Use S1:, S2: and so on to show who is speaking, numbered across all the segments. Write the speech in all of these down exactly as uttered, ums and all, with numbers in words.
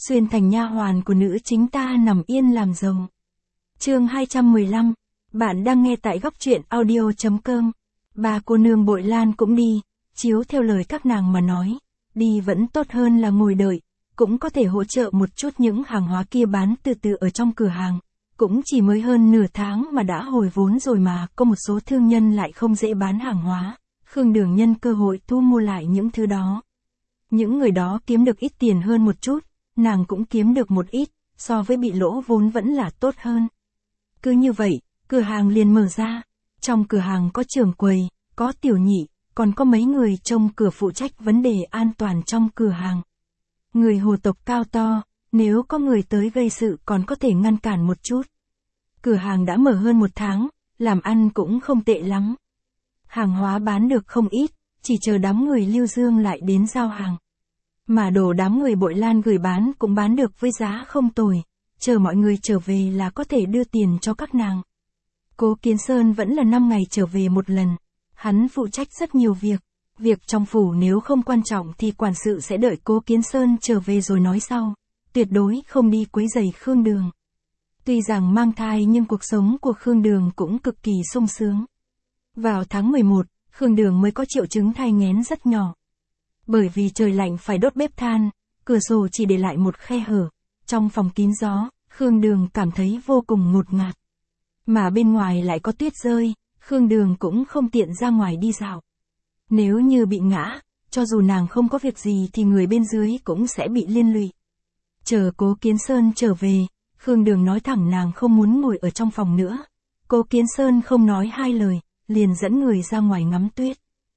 S1: xuyên thành nha hoàn của nữ chính ta nằm yên làm rồng. Chương hai trăm mười lăm, bạn đang nghe tại góc truyện audio chấm com. Ba cô nương Bội Lan cũng đi, chiếu theo lời các nàng mà nói, đi vẫn tốt hơn là ngồi đợi, cũng có thể hỗ trợ một chút những hàng hóa kia bán từ từ ở trong cửa hàng. Cũng chỉ mới hơn nửa tháng mà đã hồi vốn rồi mà, có một số thương nhân lại không dễ bán hàng hóa. Khương Đường nhân cơ hội thu mua lại những thứ đó. Những người đó kiếm được ít tiền hơn một chút, nàng cũng kiếm được một ít, so với bị lỗ vốn vẫn là tốt hơn. Cứ như vậy, cửa hàng liền mở ra. Trong cửa hàng có trưởng quầy, có tiểu nhị, còn có mấy người trông cửa phụ trách vấn đề an toàn trong cửa hàng. Người hồ tộc cao to, nếu có người tới gây sự còn có thể ngăn cản một chút. Cửa hàng đã mở hơn một tháng, làm ăn cũng không tệ lắm. Hàng hóa bán được không ít, chỉ chờ đám người Lưu Dương lại đến giao hàng. Mà đồ đám người Bội Lan gửi bán cũng bán được với giá không tồi, chờ mọi người trở về là có thể đưa tiền cho các nàng. Cố Kiến Sơn vẫn là năm ngày trở về một lần, hắn phụ trách rất nhiều việc. Việc trong phủ nếu không quan trọng thì quản sự sẽ đợi Cố Kiến Sơn trở về rồi nói sau, tuyệt đối không đi quấy rầy Khương Đường. Tuy rằng mang thai nhưng cuộc sống của Khương Đường cũng cực kỳ sung sướng. Vào tháng mười một, Khương Đường mới có triệu chứng thai nghén rất nhỏ. Bởi vì trời lạnh phải đốt bếp than, cửa sổ chỉ để lại một khe hở. Trong phòng kín gió, Khương Đường cảm thấy vô cùng ngột ngạt. Mà bên ngoài lại có tuyết rơi, Khương Đường cũng không tiện ra ngoài đi dạo. Nếu như bị ngã, cho dù nàng không có việc gì thì người bên dưới cũng sẽ bị liên lụy. Chờ Cố Kiến Sơn trở về, Khương Đường nói thẳng nàng không muốn ngồi ở trong phòng nữa. Cố Kiến Sơn không nói hai lời, liền dẫn người ra ngoài ngắm tuyết.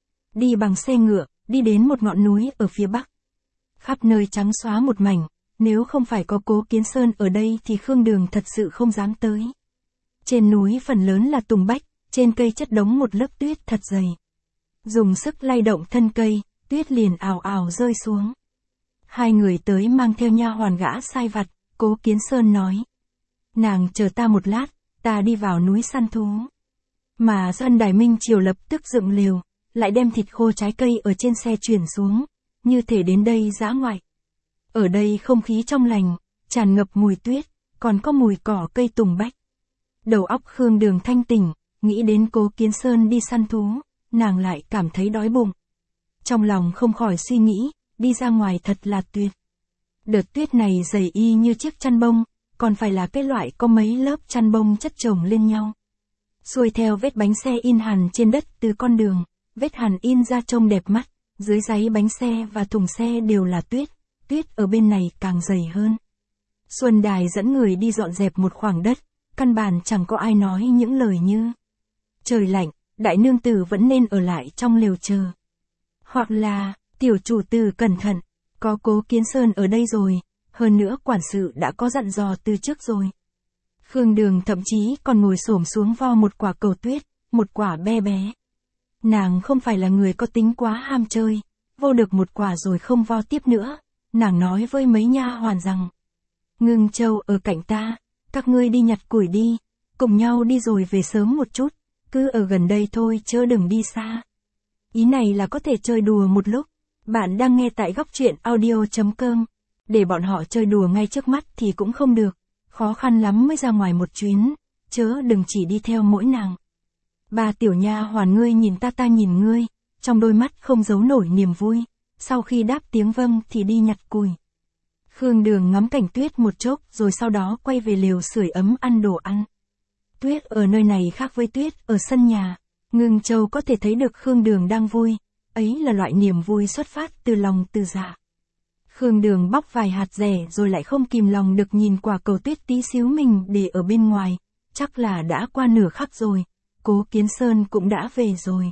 S1: Đi bằng xe ngựa, đi đến một ngọn núi ở phía bắc. Khắp nơi trắng xóa một mảnh, nếu không phải có Cố Kiến Sơn ở đây thì Khương Đường thật sự không dám tới. Trên núi phần lớn là tùng bách, trên cây chất đống một lớp tuyết thật dày. Dùng sức lay động thân cây, tuyết liền ào ào rơi xuống. Hai người tới mang theo nha hoàn gã sai vặt, Cố Kiến Sơn nói. Nàng chờ ta một lát, ta đi vào núi săn thú. Mà dân Đài Minh Triều lập tức dựng lều, lại đem thịt khô trái cây ở trên xe chuyển xuống, như thể đến đây dã ngoại. Ở đây không khí trong lành, tràn ngập mùi tuyết, còn có mùi cỏ cây tùng bách. Đầu óc Khương Đường thanh tỉnh, nghĩ đến Cố Kiến Sơn đi săn thú, nàng lại cảm thấy đói bụng. Trong lòng không khỏi suy nghĩ, đi ra ngoài thật là tuyệt. Đợt tuyết này dày y như chiếc chăn bông, còn phải là cái loại có mấy lớp chăn bông chất chồng lên nhau. Xuôi theo vết bánh xe in hằn trên đất từ con đường, vết hằn in ra trông đẹp mắt, dưới đáy bánh xe và thùng xe đều là tuyết, tuyết ở bên này càng dày hơn. Xuân Đài dẫn người đi dọn dẹp một khoảng đất, căn bản chẳng có ai nói những lời như trời lạnh, đại nương tử vẫn nên ở lại trong lều chờ. Hoặc là, tiểu chủ tử cẩn thận, có Cố Kiến Sơn ở đây rồi, hơn nữa quản sự đã có dặn dò từ trước rồi. Khương Đường thậm chí còn ngồi xổm xuống vo một quả cầu tuyết, một quả bé bé. Nàng không phải là người có tính quá ham chơi, vô được một quả rồi không vo tiếp nữa, nàng nói với mấy nha hoàn rằng. Ngưng Châu ở cạnh ta, các ngươi đi nhặt củi đi, cùng nhau đi rồi về sớm một chút, cứ ở gần đây thôi chớ đừng đi xa. Ý này là có thể chơi đùa một lúc. Bạn đang nghe tại góc truyện audio chấm com. Để bọn họ chơi đùa ngay trước mắt thì cũng không được. Khó khăn lắm mới ra ngoài một chuyến, chớ đừng chỉ đi theo mỗi nàng. Ba tiểu nha hoàn ngươi nhìn ta ta nhìn ngươi, trong đôi mắt không giấu nổi niềm vui. Sau khi đáp tiếng vâng thì đi nhặt củi. Khương Đường ngắm cảnh tuyết một chốc rồi sau đó quay về lều sưởi ấm ăn đồ ăn. Tuyết ở nơi này khác với tuyết ở sân nhà. Ngưng Châu có thể thấy được Khương Đường đang vui, ấy là loại niềm vui xuất phát từ lòng từ dạ. Khương Đường bóc vài hạt rẻ rồi lại không kìm lòng được nhìn quả cầu tuyết tí xíu mình để ở bên ngoài, chắc là đã qua nửa khắc rồi, Cố Kiến Sơn cũng đã về rồi.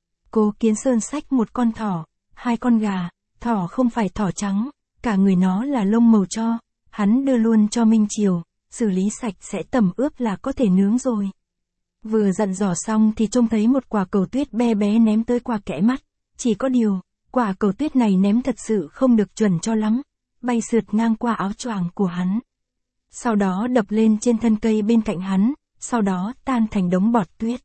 S1: Cố Kiến Sơn xách một con thỏ, hai con gà, thỏ không phải thỏ trắng, cả người nó là lông màu tro, hắn đưa luôn cho Minh Triều, xử lý sạch sẽ tẩm ướp là có thể nướng rồi. Vừa dặn dò xong thì trông thấy một quả cầu tuyết bé bé ném tới qua kẽ mắt, chỉ có điều, quả cầu tuyết này ném thật sự không được chuẩn cho lắm, bay sượt ngang qua áo choàng của hắn. Sau đó đập lên trên thân cây bên cạnh hắn, sau đó tan thành đống bọt tuyết.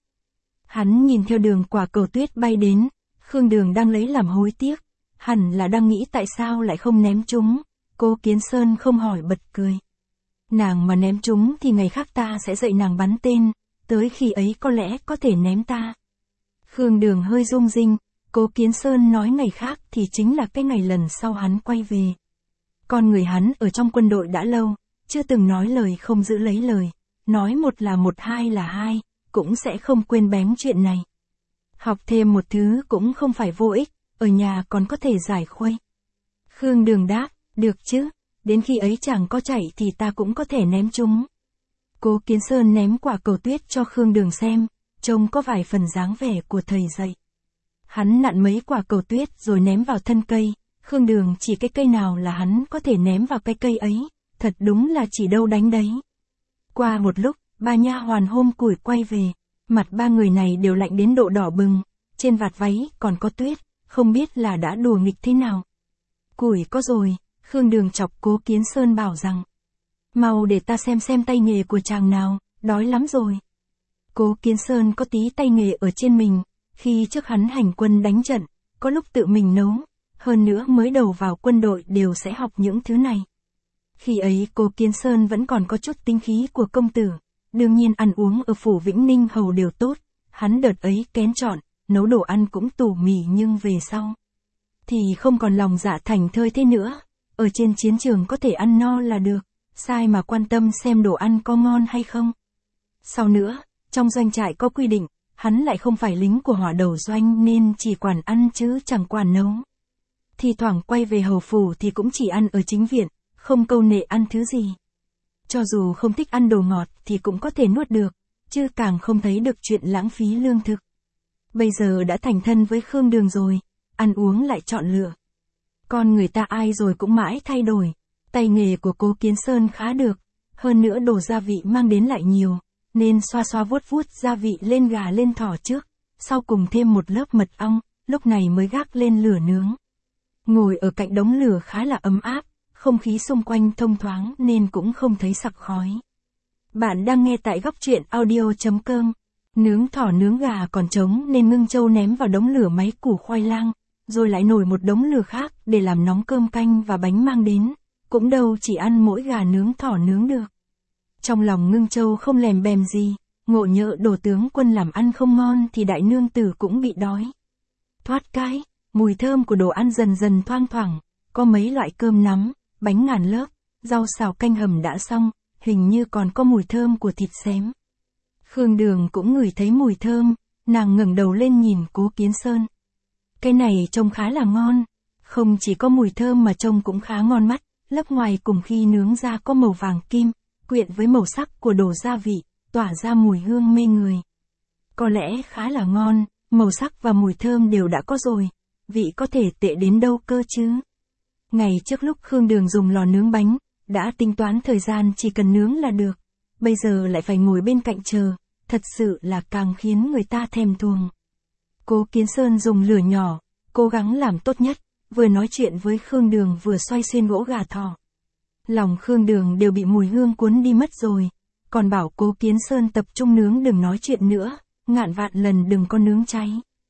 S1: Hắn nhìn theo đường quả cầu tuyết bay đến, Khương Đường đang lấy làm hối tiếc, hẳn là đang nghĩ tại sao lại không ném chúng, Cố Kiến Sơn không hỏi bật cười. Nàng mà ném chúng thì ngày khác ta sẽ dạy nàng bắn tên, tới khi ấy có lẽ có thể ném ta. Khương Đường hơi rung rinh, Cố Kiến Sơn nói ngày khác thì chính là cái ngày lần sau hắn quay về. Con người hắn ở trong quân đội đã lâu, chưa từng nói lời không giữ lấy lời, nói một là một hai là hai, cũng sẽ không quên bén chuyện này. Học thêm một thứ cũng không phải vô ích, ở nhà còn có thể giải khuây. Khương Đường đáp, được chứ, đến khi ấy chẳng có chạy thì ta cũng có thể ném chúng. Cố Kiến Sơn ném quả cầu tuyết cho Khương Đường xem, trông có vài phần dáng vẻ của thầy dạy. Hắn nặn mấy quả cầu tuyết rồi ném vào thân cây, Khương Đường chỉ cái cây nào là hắn có thể ném vào cái cây ấy, thật đúng là chỉ đâu đánh đấy. Qua một lúc, ba nha hoàn hôm củi quay về, mặt ba người này đều lạnh đến độ đỏ bừng, trên vạt váy còn có tuyết, không biết là đã đùa nghịch thế nào. Củi có rồi, Khương Đường chọc Cố Kiến Sơn bảo rằng, mau để ta xem xem tay nghề của chàng nào, đói lắm rồi. Cố Kiến Sơn có tí tay nghề ở trên mình, khi trước hắn hành quân đánh trận, có lúc tự mình nấu, hơn nữa mới đầu vào quân đội đều sẽ học những thứ này. Khi ấy Cố Kiến Sơn vẫn còn có chút tính khí của công tử, đương nhiên ăn uống ở phủ Vĩnh Ninh hầu đều tốt, hắn đợt ấy kén chọn, nấu đồ ăn cũng tủ mì, nhưng về sau thì không còn lòng dạ thành thơi thế nữa, ở trên chiến trường có thể ăn no là được, sai mà quan tâm xem đồ ăn có ngon hay không. Sau nữa, trong doanh trại có quy định, hắn lại không phải lính của hỏa đầu doanh nên chỉ quản ăn chứ chẳng quản nấu. Thì thoảng quay về hầu phủ thì cũng chỉ ăn ở chính viện, không câu nệ ăn thứ gì. Cho dù không thích ăn đồ ngọt thì cũng có thể nuốt được, chứ càng không thấy được chuyện lãng phí lương thực. Bây giờ đã thành thân với Khương Đường rồi, ăn uống lại chọn lựa. Con người ta ai rồi cũng mãi thay đổi, tay nghề của Cố Kiến Sơn khá được, hơn nữa đồ gia vị mang đến lại nhiều, nên xoa xoa vuốt vuốt gia vị lên gà lên thỏ trước, sau cùng thêm một lớp mật ong, lúc này mới gác lên lửa nướng. Ngồi ở cạnh đống lửa khá là ấm áp, không khí xung quanh thông thoáng nên cũng không thấy sặc khói. Bạn đang nghe tại góc truyện audio chấm com. Nướng thỏ nướng gà còn trống nên Ngưng Châu ném vào đống lửa mấy củ khoai lang, rồi lại nổi một đống lửa khác để làm nóng cơm canh và bánh mang đến, cũng đâu chỉ ăn mỗi gà nướng thỏ nướng được. Trong lòng Ngưng Châu không lèm bèm gì, ngộ nhỡ đồ tướng quân làm ăn không ngon thì đại nương tử cũng bị đói. Thoát cái, mùi thơm của đồ ăn dần dần thoang thoảng, có mấy loại cơm nắm, bánh ngàn lớp, rau xào canh hầm đã xong, hình như còn có mùi thơm của thịt xém. Khương Đường cũng ngửi thấy mùi thơm, nàng ngẩng đầu lên nhìn Cố Kiến Sơn. Cái này trông khá là ngon, không chỉ có mùi thơm mà trông cũng khá ngon mắt, lớp ngoài cùng khi nướng ra có màu vàng kim, quyện với màu sắc của đồ gia vị, tỏa ra mùi hương mê người. Có lẽ khá là ngon, màu sắc và mùi thơm đều đã có rồi, vị có thể tệ đến đâu cơ chứ. Ngày trước lúc Khương Đường dùng lò nướng bánh, đã tính toán thời gian chỉ cần nướng là được, bây giờ lại phải ngồi bên cạnh chờ, thật sự là càng khiến người ta thèm thuồng. Cố Kiến Sơn dùng lửa nhỏ, cố gắng làm tốt nhất, vừa nói chuyện với Khương Đường vừa xoay xiên gỗ gà thỏ. Lòng Khương Đường đều bị mùi hương cuốn đi mất rồi, còn bảo Cố Kiến Sơn tập trung nướng đừng nói chuyện nữa, ngàn vạn lần đừng có nướng cháy.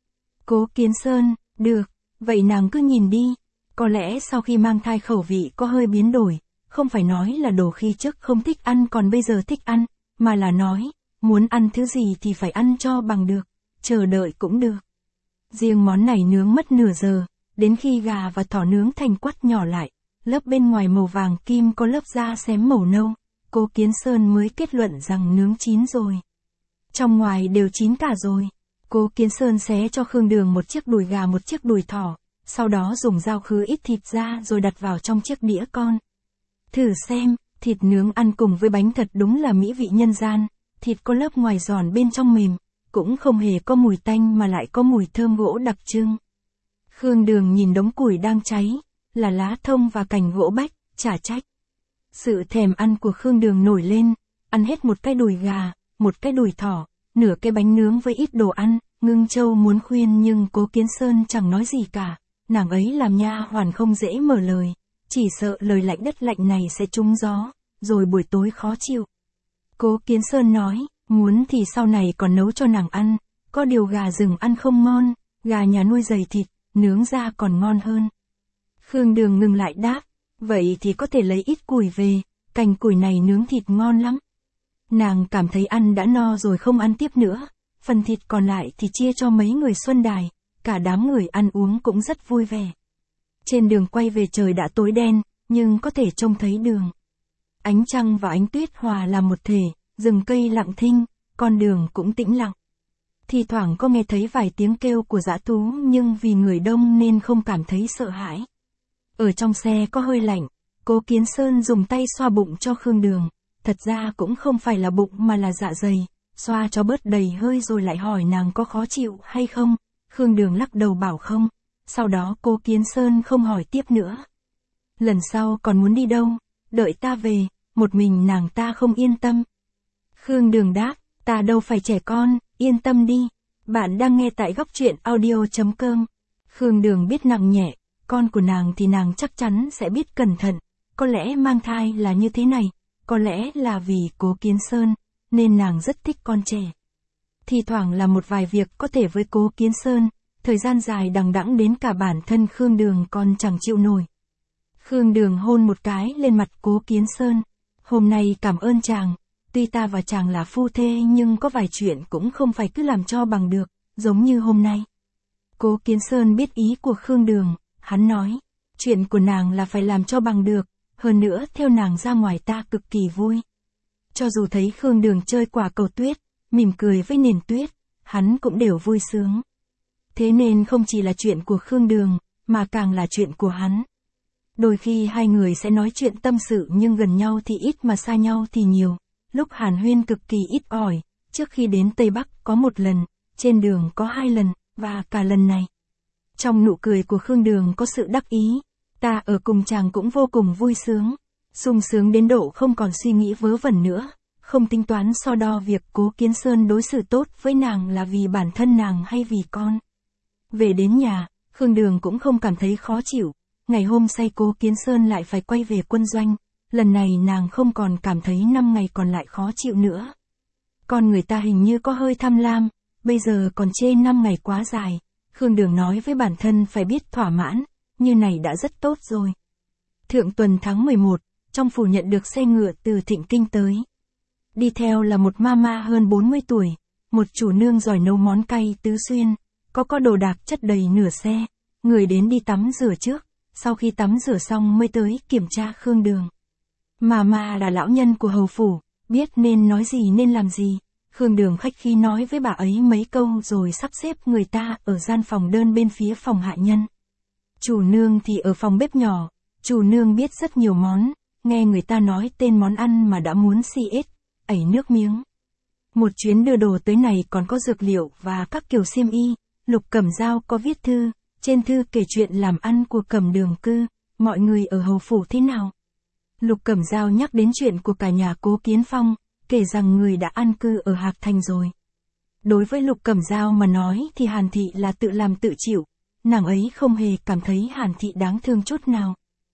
S1: Cố Kiến Sơn, được, vậy nàng cứ nhìn đi, có lẽ sau khi mang thai khẩu vị có hơi biến đổi, không phải nói là đồ khi trước không thích ăn còn bây giờ thích ăn, mà là nói, muốn ăn thứ gì thì phải ăn cho bằng được, chờ đợi cũng được. Riêng món này nướng mất nửa giờ, đến khi gà và thỏ nướng thành quắt nhỏ lại, lớp bên ngoài màu vàng kim có lớp da xém màu nâu, Cố Kiến Sơn mới kết luận rằng nướng chín rồi. Trong ngoài đều chín cả rồi. Cố Kiến Sơn xé cho Khương Đường một chiếc đùi gà một chiếc đùi thỏ, sau đó dùng dao khứa ít thịt ra rồi đặt vào trong chiếc đĩa con. Thử xem, thịt nướng ăn cùng với bánh thật đúng là mỹ vị nhân gian, thịt có lớp ngoài giòn bên trong mềm, cũng không hề có mùi tanh mà lại có mùi thơm gỗ đặc trưng. Khương Đường nhìn đống củi đang cháy, là lá thông và cành gỗ bách, chả trách. Sự thèm ăn của Khương Đường nổi lên, ăn hết một cái đùi gà, một cái đùi thỏ, nửa cái bánh nướng với ít đồ ăn, Ngưng Châu muốn khuyên nhưng Cố Kiến Sơn chẳng nói gì cả, nàng ấy làm nha hoàn không dễ mở lời, chỉ sợ lời lạnh đất lạnh này sẽ trúng gió, rồi buổi tối khó chịu. Cố Kiến Sơn nói, muốn thì sau này còn nấu cho nàng ăn, có điều gà rừng ăn không ngon, gà nhà nuôi dày thịt, nướng ra còn ngon hơn. Khương Đường ngừng lại đáp, Vậy thì có thể lấy ít củi về, cành củi này nướng thịt ngon lắm. Nàng cảm thấy ăn đã no rồi không ăn tiếp nữa, phần thịt còn lại thì chia cho mấy người Xuân Đài, cả đám người ăn uống cũng rất vui vẻ. Trên đường quay về trời đã tối đen, nhưng có thể trông thấy đường. Ánh trăng và ánh tuyết hòa làm một thể, rừng cây lặng thinh, con đường cũng tĩnh lặng. Thì thoảng có nghe thấy vài tiếng kêu của dã thú nhưng vì người đông nên không cảm thấy sợ hãi. Ở trong xe có hơi lạnh, Cố Kiến Sơn dùng tay xoa bụng cho Khương Đường, thật ra cũng không phải là bụng mà là dạ dày, xoa cho bớt đầy hơi rồi lại hỏi nàng có khó chịu hay không, Khương Đường lắc đầu bảo không, sau đó Cố Kiến Sơn không hỏi tiếp nữa. Lần sau còn muốn đi đâu, đợi ta về, một mình nàng ta không yên tâm. Khương Đường đáp, ta đâu phải trẻ con, yên tâm đi, bạn đang nghe tại góc truyện audio chấm com. Khương Đường biết nặng nhẹ, con của nàng thì nàng chắc chắn sẽ biết cẩn thận, có lẽ mang thai là như thế này, có lẽ là vì Cố Kiến Sơn, nên nàng rất thích con trẻ. Thì thoảng là một vài việc có thể với Cố Kiến Sơn, thời gian dài đằng đẵng đến cả bản thân Khương Đường còn chẳng chịu nổi. Khương Đường hôn một cái lên mặt Cố Kiến Sơn, hôm nay cảm ơn chàng, tuy ta và chàng là phu thê nhưng có vài chuyện cũng không phải cứ làm cho bằng được, giống như hôm nay. Cố Kiến Sơn biết ý của Khương Đường, hắn nói, chuyện của nàng là phải làm cho bằng được, hơn nữa theo nàng ra ngoài ta cực kỳ vui. Cho dù thấy Khương Đường chơi quả cầu tuyết, mỉm cười với nền tuyết, hắn cũng đều vui sướng. Thế nên không chỉ là chuyện của Khương Đường, mà càng là chuyện của hắn. Đôi khi hai người sẽ nói chuyện tâm sự nhưng gần nhau thì ít mà xa nhau thì nhiều. Lúc hàn huyên cực kỳ ít ỏi, trước khi đến Tây Bắc có một lần, trên đường có hai lần, và cả lần này. Trong nụ cười của Khương Đường có sự đắc ý, ta ở cùng chàng cũng vô cùng vui sướng, sung sướng đến độ không còn suy nghĩ vớ vẩn nữa, không tính toán so đo việc Cố Kiến Sơn đối xử tốt với nàng là vì bản thân nàng hay vì con. Về đến nhà, Khương Đường cũng không cảm thấy khó chịu, ngày hôm say Cố Kiến Sơn lại phải quay về quân doanh, lần này nàng không còn cảm thấy năm ngày còn lại khó chịu nữa. Con người ta hình như có hơi tham lam, bây giờ còn chê năm ngày quá dài, Khương Đường nói với bản thân phải biết thỏa mãn, như này đã rất tốt rồi. Thượng tuần tháng mười một, trong phủ nhận được xe ngựa từ Thịnh Kinh tới. Đi theo là một mama hơn bốn mươi tuổi, một chủ nương giỏi nấu món cay tứ xuyên, có có đồ đạc chất đầy nửa xe, người đến đi tắm rửa trước, sau khi tắm rửa xong mới tới kiểm tra Khương Đường. Mama là lão nhân của hầu phủ, biết nên nói gì nên làm gì, Khương Đường khách khí nói với bà ấy mấy câu rồi sắp xếp người ta ở gian phòng đơn bên phía phòng hạ nhân. Chủ nương thì ở phòng bếp nhỏ, chủ nương biết rất nhiều món, nghe người ta nói tên món ăn mà đã muốn xì ết, ẩy nước miếng. Một chuyến đưa đồ tới này còn có dược liệu và các kiểu xiêm y, Lục Cẩm Dao có viết thư, trên thư kể chuyện làm ăn của Cẩm Đường cư, mọi người ở hầu phủ thế nào. Lục Cẩm Dao nhắc đến chuyện của cả nhà Cố Kiến Phong, kể rằng người đã an cư ở Hạc Thành rồi. Đối với Lục Cẩm Dao mà nói thì Hàn Thị là tự làm tự chịu, nàng ấy không hề cảm thấy Hàn Thị đáng thương chút nào.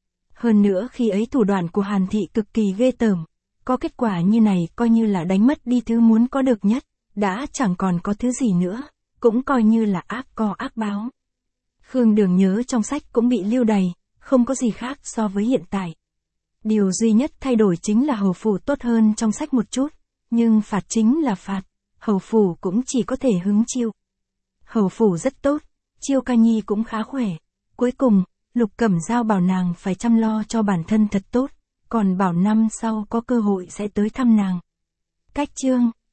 S1: Hơn nữa khi ấy thủ đoạn của Hàn Thị cực kỳ ghê tởm, có kết quả như này coi như là đánh mất đi thứ muốn có được nhất, đã chẳng còn có thứ gì nữa, cũng coi như là ác co ác báo. Khương Đường nhớ trong sách cũng bị lưu đày, không có gì khác so với hiện tại. Điều duy nhất thay đổi chính là hầu phủ tốt hơn trong sách một chút, nhưng phạt chính là phạt, hầu phủ cũng chỉ có thể hứng chịu. Hầu phủ rất tốt, Chiêu Ca Nhi cũng khá khỏe. Cuối cùng, Lục Cẩm Dao bảo nàng phải chăm lo cho bản thân thật tốt, còn bảo năm sau có cơ hội sẽ tới thăm nàng. Cách chương